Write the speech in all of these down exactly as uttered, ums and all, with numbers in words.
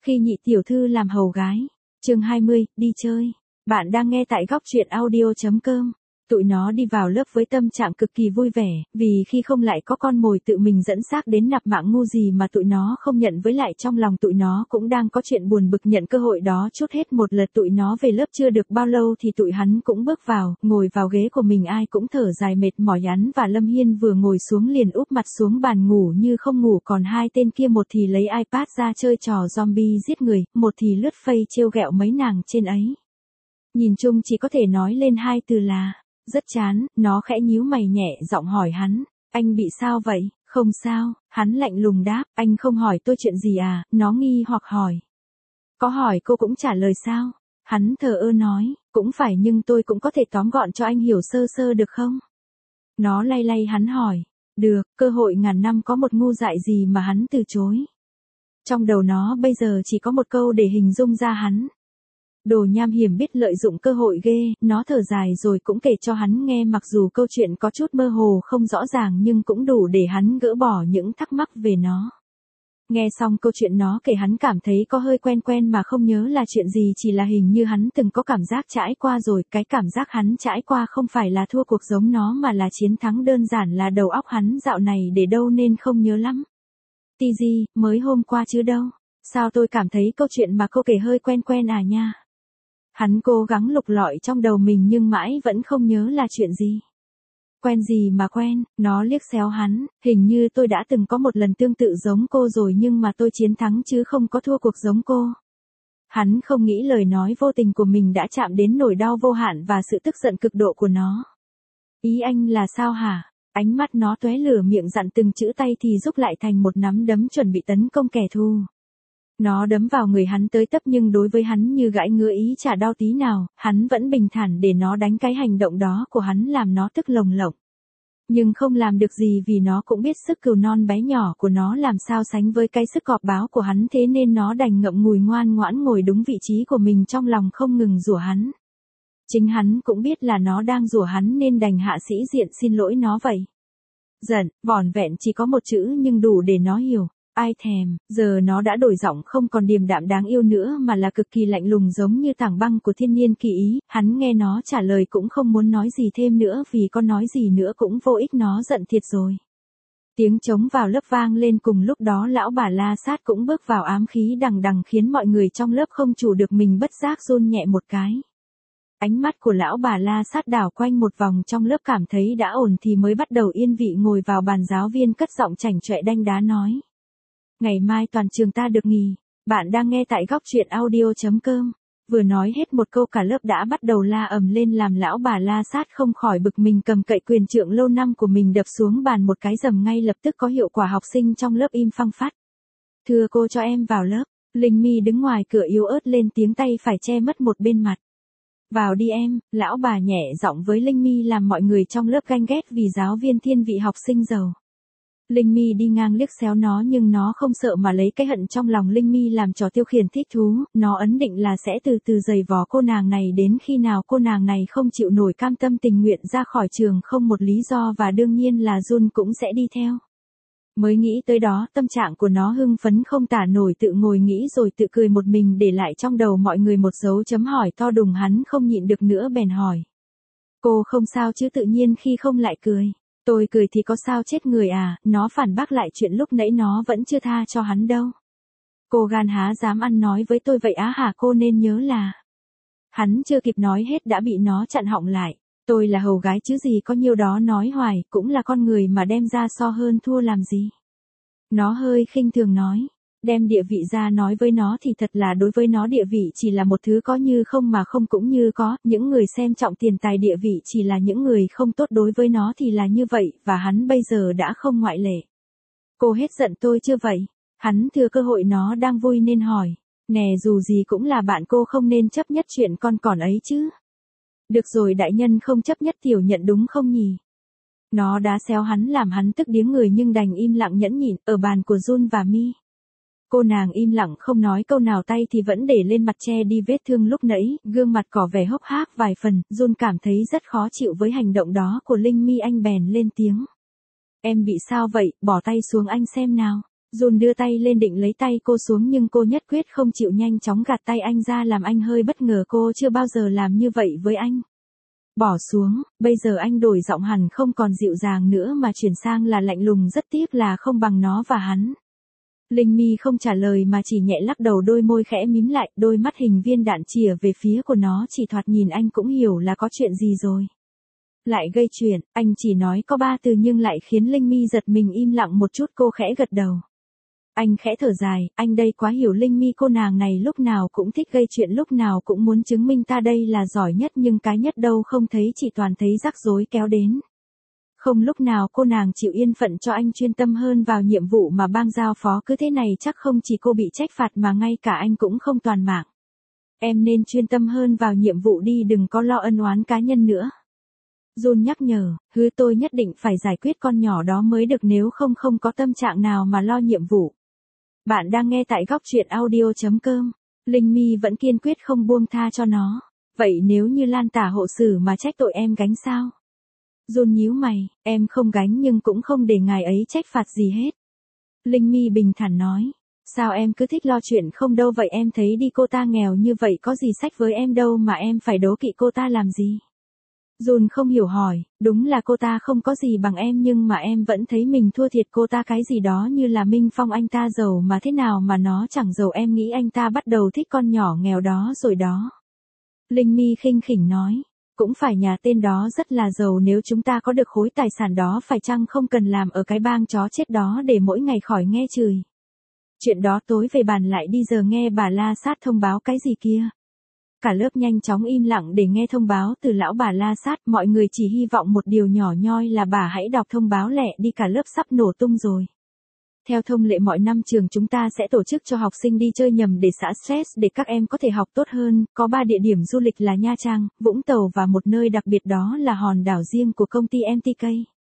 Khi nhị tiểu thư làm hầu gái. Chương hai mươi, đi chơi. Bạn đang nghe tại góc truyện audio chấm com. Tụi nó đi vào lớp với tâm trạng cực kỳ vui vẻ, vì khi không lại có con mồi tự mình dẫn xác đến nạp mạng ngu gì mà tụi nó không nhận, với lại trong lòng tụi nó cũng đang có chuyện buồn bực nhận cơ hội đó. Chút hết một lượt tụi nó về lớp chưa được bao lâu thì tụi hắn cũng bước vào, ngồi vào ghế của mình, ai cũng thở dài mệt mỏi. Hắn và Lâm Hiên vừa ngồi xuống liền úp mặt xuống bàn ngủ như không ngủ, còn hai tên kia một thì lấy iPad ra chơi trò zombie giết người, một thì lướt Face trêu ghẹo mấy nàng trên ấy. Nhìn chung chỉ có thể nói lên hai từ là rất chán. Nó khẽ nhíu mày nhẹ giọng hỏi hắn, anh bị sao vậy? Không sao, hắn lạnh lùng đáp, anh không hỏi tôi chuyện gì à? Nó nghi hoặc hỏi. Có hỏi cô cũng trả lời sao? Hắn thờ ơ nói, cũng phải, nhưng tôi cũng có thể tóm gọn cho anh hiểu sơ sơ được không? Nó lay lay hắn hỏi, được, cơ hội ngàn năm có một ngu dại gì mà hắn từ chối. Trong đầu nó bây giờ chỉ có một câu để hình dung ra hắn. Đồ nham hiểm biết lợi dụng cơ hội ghê. Nó thở dài rồi cũng kể cho hắn nghe, mặc dù câu chuyện có chút mơ hồ không rõ ràng nhưng cũng đủ để hắn gỡ bỏ những thắc mắc về nó. Nghe xong câu chuyện nó kể, hắn cảm thấy có hơi quen quen mà không nhớ là chuyện gì, chỉ là hình như hắn từng có cảm giác trải qua rồi. Cái cảm giác hắn trải qua không phải là thua cuộc giống nó mà là chiến thắng, đơn giản là đầu óc hắn dạo này để đâu nên không nhớ lắm. Ti Di, mới hôm qua chứ đâu. Sao tôi cảm thấy câu chuyện mà cô kể hơi quen quen à nha. Hắn cố gắng lục lọi trong đầu mình nhưng mãi vẫn không nhớ là chuyện gì. Quen gì mà quen, nó liếc xéo hắn, hình như tôi đã từng có một lần tương tự giống cô rồi nhưng mà tôi chiến thắng chứ không có thua cuộc giống cô. Hắn không nghĩ lời nói vô tình của mình đã chạm đến nỗi đau vô hạn và sự tức giận cực độ của nó. Ý anh là sao hả? Ánh mắt nó tóe lửa, miệng dặn từng chữ, tay thì rút lại thành một nắm đấm chuẩn bị tấn công kẻ thù. Nó đấm vào người hắn tới tấp nhưng đối với hắn như gãi ngứa, ý chả đau tí nào. Hắn vẫn bình thản để nó đánh. Cái hành động đó của hắn làm nó tức lồng lộng. Nhưng không làm được gì vì nó cũng biết sức cừu non bé nhỏ của nó làm sao sánh với cái sức cọp báo của hắn, thế nên nó đành ngậm ngùi ngoan ngoãn ngồi đúng vị trí của mình, trong lòng không ngừng rủa hắn. Chính hắn cũng biết là nó đang rủa hắn nên đành hạ sĩ diện xin lỗi nó vậy. Giận, vỏn vẹn chỉ có một chữ nhưng đủ để nó hiểu. Ai thèm. Giờ nó đã đổi giọng, không còn điềm đạm đáng yêu nữa mà là cực kỳ lạnh lùng, giống như tảng băng của thiên nhiên kỳ ý. Hắn nghe nó trả lời cũng không muốn nói gì thêm nữa, vì có nói gì nữa cũng vô ích, nó giận thiệt rồi. Tiếng trống vào lớp vang lên, cùng lúc đó lão bà La Sát cũng bước vào, ám khí đằng đằng khiến mọi người trong lớp không chủ được mình bất giác run nhẹ một cái. Ánh mắt của lão bà La Sát đảo quanh một vòng trong lớp, cảm thấy đã ổn thì mới bắt đầu yên vị ngồi vào bàn. Giáo viên cất giọng chảnh chọe đanh đá nói. Ngày mai toàn trường ta được nghỉ. Bạn đang nghe tại góc truyện audio chấm com. Vừa nói hết một câu cả lớp đã bắt đầu la ầm lên, làm lão bà La Sát không khỏi bực mình, cầm cậy quyền trượng lâu năm của mình đập xuống bàn một cái rầm, ngay lập tức có hiệu quả, học sinh trong lớp im phăng phát. Thưa cô, cho em vào lớp. Linh Mi đứng ngoài cửa yếu ớt lên tiếng, tay phải che mất một bên mặt. Vào đi em, lão bà nhẹ giọng với Linh Mi, làm mọi người trong lớp ganh ghét vì giáo viên thiên vị học sinh giàu. Linh Mi đi ngang liếc xéo nó nhưng nó không sợ mà lấy cái hận trong lòng Linh Mi làm trò tiêu khiển thích thú. Nó ấn định là sẽ từ từ giày vò cô nàng này đến khi nào cô nàng này không chịu nổi, cam tâm tình nguyện ra khỏi trường không một lý do, và đương nhiên là Jun cũng sẽ đi theo. Mới nghĩ tới đó, tâm trạng của nó hưng phấn không tả nổi, tự ngồi nghĩ rồi tự cười một mình, để lại trong đầu mọi người một dấu chấm hỏi to đùng. Hắn không nhịn được nữa bèn hỏi. Cô không sao chứ? Tự nhiên khi không lại cười. Tôi cười thì có sao, chết người à. Nó phản bác lại chuyện lúc nãy nó vẫn chưa tha cho hắn đâu. Cô gan há dám ăn nói với tôi vậy á hả? Cô nên nhớ là. Hắn chưa kịp nói hết đã bị nó chặn họng lại. Tôi là hầu gái chứ gì có nhiêu đó nói hoài, cũng là con người mà đem ra so hơn thua làm gì. Nó hơi khinh thường nói. Đem địa vị ra nói với nó thì thật là đối với nó địa vị chỉ là một thứ có như không mà không cũng như có. Những người xem trọng tiền tài địa vị chỉ là những người không tốt, đối với nó thì là như vậy, và hắn bây giờ đã không ngoại lệ. Cô hết giận tôi chưa vậy? Hắn thừa cơ hội nó đang vui nên hỏi. Nè, dù gì cũng là bạn cô, không nên chấp nhất chuyện con còn ấy chứ. Được rồi đại nhân, không chấp nhất tiểu nhận đúng không nhỉ? Nó đá xéo hắn làm hắn tức điếng người nhưng đành im lặng nhẫn nhịn. Ở bàn của Jun và Mi, cô nàng im lặng không nói câu nào, tay thì vẫn để lên mặt che đi vết thương lúc nãy, gương mặt có vẻ hốc hác vài phần. Jun cảm thấy rất khó chịu với hành động đó của Linh Mi, anh bèn lên tiếng. Em bị sao vậy, bỏ tay xuống anh xem nào. Jun đưa tay lên định lấy tay cô xuống nhưng cô nhất quyết không chịu, nhanh chóng gạt tay anh ra làm anh hơi bất ngờ, cô chưa bao giờ làm như vậy với anh. Bỏ xuống, bây giờ anh đổi giọng hẳn không còn dịu dàng nữa mà chuyển sang là lạnh lùng, rất tiếc là không bằng nó và hắn. Linh Mi không trả lời mà chỉ nhẹ lắc đầu, đôi môi khẽ mím lại, đôi mắt hình viên đạn chìa về phía của nó, chỉ thoạt nhìn anh cũng hiểu là có chuyện gì rồi. Lại gây chuyện, anh chỉ nói có ba từ nhưng lại khiến Linh Mi giật mình im lặng một chút, cô khẽ gật đầu. Anh khẽ thở dài, anh đây quá hiểu Linh Mi, cô nàng này lúc nào cũng thích gây chuyện, lúc nào cũng muốn chứng minh ta đây là giỏi nhất, nhưng cái nhất đâu không thấy, chỉ toàn thấy rắc rối kéo đến. Không lúc nào cô nàng chịu yên phận cho anh chuyên tâm hơn vào nhiệm vụ mà bang giao phó, cứ thế này chắc không chỉ cô bị trách phạt mà ngay cả anh cũng không toàn mạng. Em nên chuyên tâm hơn vào nhiệm vụ đi, đừng có lo ân oán cá nhân nữa. Jun nhắc nhở, hứa tôi nhất định phải giải quyết con nhỏ đó mới được, nếu không không có tâm trạng nào mà lo nhiệm vụ. Bạn đang nghe tại góc truyện audio chấm com. Linh Mi vẫn kiên quyết không buông tha cho nó. Vậy nếu như Lan Tả hộ xử mà trách tội em gánh sao? Jun nhíu mày, em không gánh nhưng cũng không để ngài ấy trách phạt gì hết. Linh Mi bình thản nói, sao em cứ thích lo chuyện không đâu vậy, em thấy đi cô ta nghèo như vậy có gì sách với em đâu mà em phải đố kỵ cô ta làm gì? Jun không hiểu hỏi, đúng là cô ta không có gì bằng em nhưng mà em vẫn thấy mình thua thiệt cô ta cái gì đó, như là Minh Phong anh ta giàu mà thế nào mà nó chẳng giàu, em nghĩ anh ta bắt đầu thích con nhỏ nghèo đó rồi đó. Linh Mi khinh khỉnh nói, cũng phải nhà tên đó rất là giàu nếu chúng ta có được khối tài sản đó, phải chăng không cần làm ở cái bang chó chết đó để mỗi ngày khỏi nghe chửi. Chuyện đó tối về bàn lại đi, giờ nghe bà La Sát thông báo cái gì kia. Cả lớp nhanh chóng im lặng để nghe thông báo từ lão bà La Sát, mọi người chỉ hy vọng một điều nhỏ nhoi là bà hãy đọc thông báo lẹ đi, cả lớp sắp nổ tung rồi. Theo thông lệ mọi năm trường chúng ta sẽ tổ chức cho học sinh đi chơi nhằm để xả stress, để các em có thể học tốt hơn, có ba địa điểm du lịch là Nha Trang, Vũng Tàu và một nơi đặc biệt đó là hòn đảo riêng của công ty em tê ca.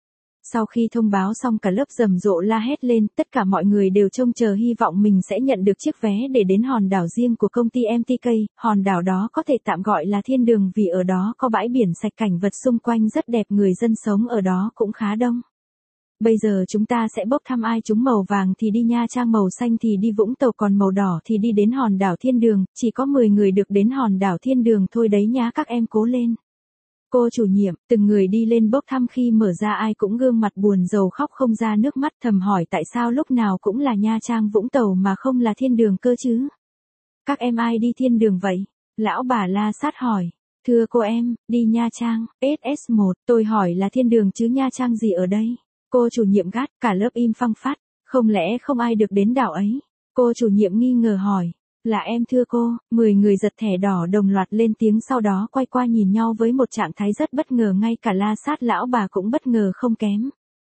Sau khi thông báo xong cả lớp rầm rộ la hét lên, tất cả mọi người đều trông chờ hy vọng mình sẽ nhận được chiếc vé để đến hòn đảo riêng của công ty em tê ca, hòn đảo đó có thể tạm gọi là thiên đường vì ở đó có bãi biển sạch, cảnh vật xung quanh rất đẹp, người dân sống ở đó cũng khá đông. Bây giờ chúng ta sẽ bốc thăm, ai trúng màu vàng thì đi Nha Trang, màu xanh thì đi Vũng Tàu, còn màu đỏ thì đi đến hòn đảo thiên đường, chỉ có mười người được đến hòn đảo thiên đường thôi đấy nhá, các em cố lên. Cô chủ nhiệm, từng người đi lên bốc thăm khi mở ra ai cũng gương mặt buồn rầu khóc không ra nước mắt, thầm hỏi tại sao lúc nào cũng là Nha Trang Vũng Tàu mà không là thiên đường cơ chứ? Các em ai đi thiên đường vậy? Lão bà La Sát hỏi. Thưa cô em, đi Nha Trang, ét ét một, tôi hỏi là thiên đường chứ Nha Trang gì ở đây? Cô chủ nhiệm gắt, cả lớp im phăng phát, không lẽ không ai được đến đảo ấy? Cô chủ nhiệm nghi ngờ hỏi. Là em thưa cô, mười người giật thẻ đỏ đồng loạt lên tiếng, sau đó quay qua nhìn nhau với một trạng thái rất bất ngờ, ngay cả La Sát lão bà cũng bất ngờ không kém.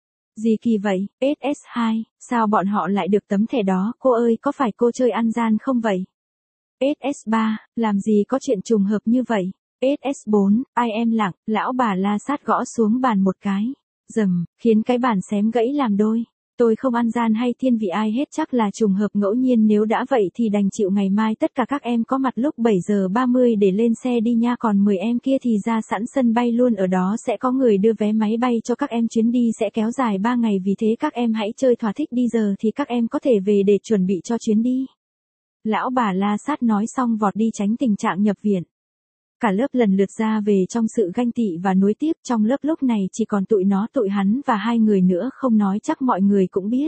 Gì kỳ vậy, ét ét hai, sao bọn họ lại được tấm thẻ đó, cô ơi có phải cô chơi ăn gian không vậy? ét ét ba, làm gì có chuyện trùng hợp như vậy? ét ét bốn, ai em lặng, lão bà La Sát gõ xuống bàn một cái, rầm, khiến cái bàn xém gãy làm đôi. Tôi không ăn gian hay thiên vị ai hết, chắc là trùng hợp ngẫu nhiên, nếu đã vậy thì đành chịu, ngày mai tất cả các em có mặt lúc bảy giờ ba mươi để lên xe đi nha, còn mười em kia thì ra sẵn sân bay luôn, ở đó sẽ có người đưa vé máy bay cho các em, chuyến đi sẽ kéo dài ba ngày, vì thế các em hãy chơi thỏa thích đi, giờ thì các em có thể về để chuẩn bị cho chuyến đi. Lão bà La Sát nói xong vọt đi tránh tình trạng nhập viện. Cả lớp lần lượt ra về trong sự ganh tị và nuối tiếc, trong lớp lúc này chỉ còn tụi nó, tụi hắn và hai người nữa, không nói chắc mọi người cũng biết.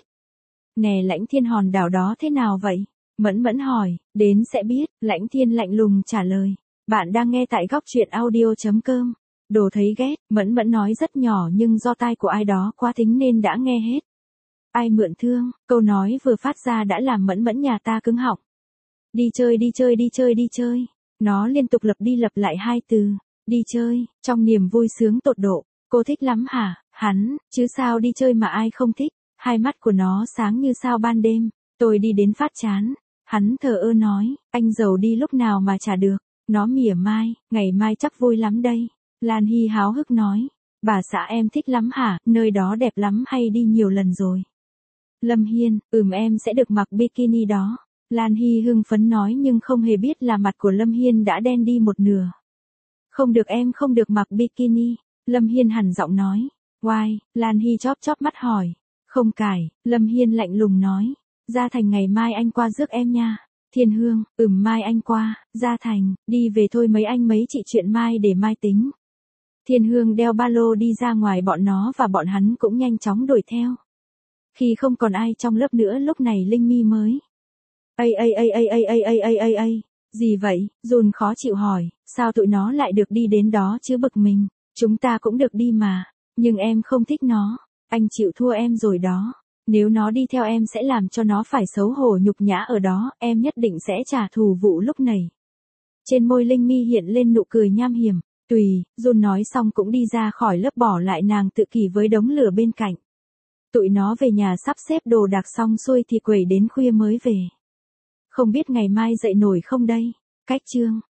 Nè Lãnh Thiên, hòn đảo đó thế nào vậy? Mẫn Mẫn hỏi, đến sẽ biết, Lãnh Thiên lạnh lùng trả lời. Bạn đang nghe tại góc truyện audio chấm com. Đồ thấy ghét, Mẫn Mẫn nói rất nhỏ nhưng do tai của ai đó quá thính nên đã nghe hết. Ai mượn thương, câu nói vừa phát ra đã làm Mẫn Mẫn nhà ta cứng họng. Đi chơi đi chơi đi chơi đi chơi. Nó liên tục lặp đi lặp lại hai từ, đi chơi, trong niềm vui sướng tột độ. Cô thích lắm hả? Hắn, chứ sao đi chơi mà ai không thích? Hai mắt của nó sáng như sao ban đêm. Tôi đi đến phát chán. Hắn thờ ơ nói, anh giàu đi lúc nào mà trả được. Nó mỉa mai, ngày mai chắc vui lắm đây. Lan Hy háo hức nói, bà xã em thích lắm hả? Nơi đó đẹp lắm hay đi nhiều lần rồi? Lâm Hiên, ừm em sẽ được mặc bikini đó. Lan Hy hưng phấn nói nhưng không hề biết là mặt của Lâm Hiên đã đen đi một nửa. Không được, em không được mặc bikini. Lâm Hiên hằn giọng nói. Why? Lan Hy chóp chóp mắt hỏi. Không cải, Lâm Hiên lạnh lùng nói. Gia Thành ngày mai anh qua rước em nha. Thiên Hương, ừm mai anh qua. Gia Thành, đi về thôi mấy anh mấy chị chuyện mai để mai tính. Thiên Hương đeo ba lô đi ra ngoài, bọn nó và bọn hắn cũng nhanh chóng đuổi theo. Khi không còn ai trong lớp nữa lúc này Linh Mi mới. Ây ây ây ây ây ây ây ây ây ây. Gì vậy? Jun khó chịu hỏi, sao tụi nó lại được đi đến đó chứ bực mình. Chúng ta cũng được đi mà. Nhưng em không thích nó. Anh chịu thua em rồi đó. Nếu nó đi theo em sẽ làm cho nó phải xấu hổ nhục nhã ở đó, em nhất định sẽ trả thù vụ lúc này. Trên môi Linh Mi hiện lên nụ cười nham hiểm. Tùy, Jun nói xong cũng đi ra khỏi lớp, bỏ lại nàng tự kỷ với đống lửa bên cạnh. Tụi nó về nhà sắp xếp đồ đạc xong xuôi thì quẩy đến khuya mới về. Không biết ngày mai dậy nổi không đây? Cách chương